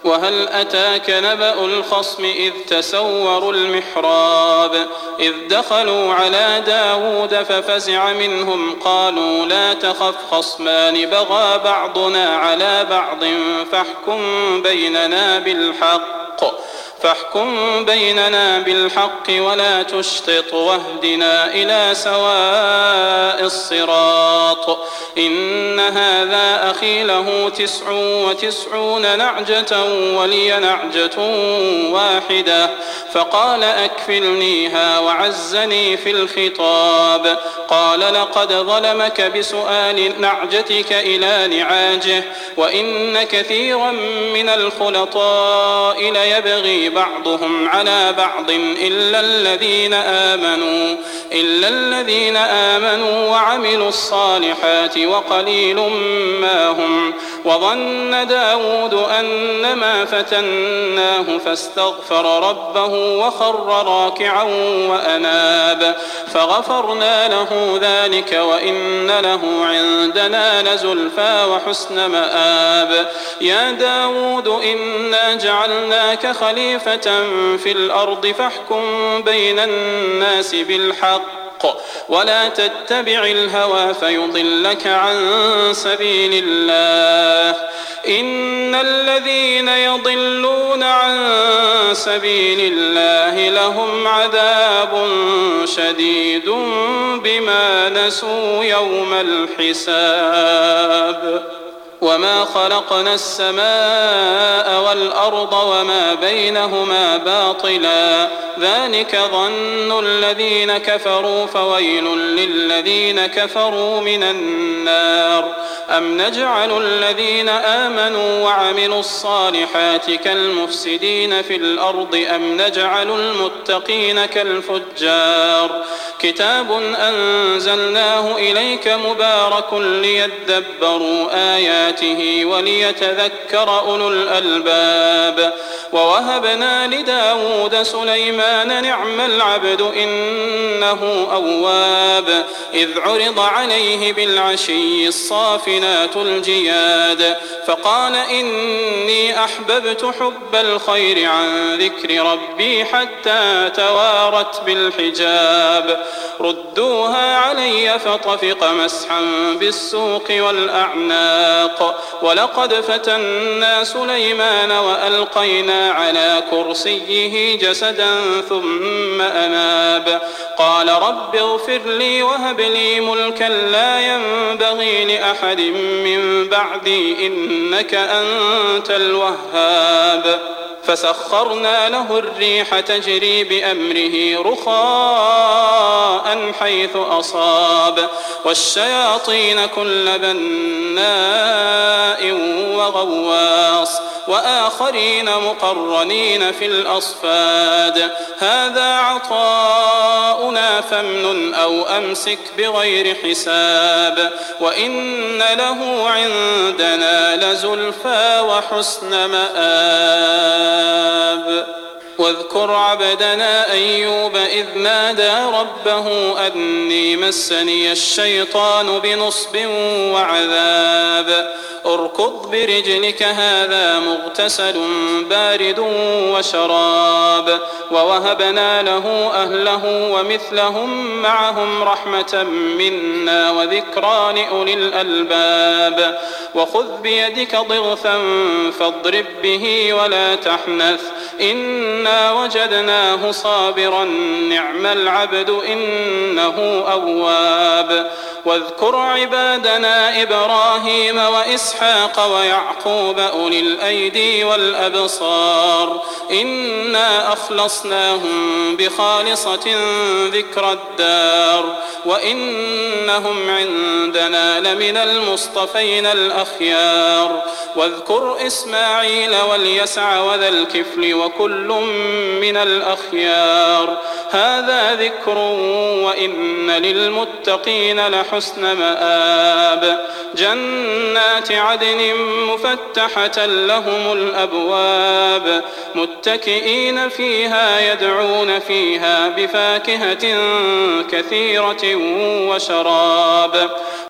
وهل أتاك نبأ الخصم إذ تسوروا المحراب إذ دخلوا على داود ففزع منهم قالوا لا تخف خصمان بغى بعضنا على بعض فاحكم بيننا بالحق ولا تشطط واهدنا إلى سواء الصراط إن هذا أخي له 99 نعجة ولي نعجة واحدة فقال أكفلنيها وعزني في الخطاب قال لقد ظلمك بسؤال نعجتك إلى نعاجه وإن كثيرا من الخلطاء ليبغي بعضهم على بعض إلا الذين آمنوا وعملوا الصالحات وقليل ما هم وظن داود أنما فتناه فاستغفر ربه وخر راكعا وأناب فغفرنا له ذلك وإن له عندنا لزلفى وحسن مآب يا داود إنا جعلناك خليفة في الأرض فاحكم بين الناس بالحق ولا تتبع الهوى فيضلك عن سبيل الله إن الذين يضلون عن سبيل الله لهم عذاب شديد بما نسوا يوم الحساب وما خلقنا السماء والأرض وما بينهما باطلا ذلك ظن الذين كفروا فويل للذين كفروا من النار أم نجعل الذين آمنوا وعملوا الصالحات كالمفسدين في الأرض أم نجعل المتقين كالفجار كتاب أنزلناه إليك مبارك ليدبروا آياته وليتذكر أولو الألباب ووهبنا لداود سليمان نعم العبد إنه أواب إذ عرض عليه بالعشي الصافنات الجياد فقال إني أحببت حب الخير عن ذكر ربي حتى توارت بالحجاب ردوها علي فطفق مسحا بالسوق والأعناق ولقد فتنا سليمان وألقينا على كرسيه جسدا ثم أناب قال رب اغفر لي وهب لي ملكا لا ينبغي لأحد من بعدي إنك أنت الوهاب فسخرنا له الريح تجري بأمره رخاء حيث أصاب والشياطين كل بناء وغواص وآخرين مقرنين في الأصفاد هذا عطاؤنا فامنن أو أمسك بغير حساب وإن له عندنا لزلفى وحسن مآب واذكر عبدنا أيوب إذ نادى ربه أني مسني الشيطان بنصب وعذاب اركض برجلك هذا مغتسل بارد وشراب ووهبنا له أهله ومثلهم معهم رحمة منا وذكرى لأولي الألباب وخذ بيدك ضغثا فاضرب به ولا تحنث إنا وجدناه صابرا نعم العبد إنه أواب واذكر عبادنا إبراهيم وإسحاق ويعقوب أولي الأيدي والأبصار إنا أخلصناهم بخالصة ذكر الدار وإنهم عندنا لمن المصطفين الأخيار واذكر إسماعيل واليسع وذا الكفل وكل من الأخيار هذا ذكر وإن للمتقين لحسن مآب جنات عدن مفتحة لهم الأبواب متكئين فيها يدعون فيها بفاكهة كثيرة وشراب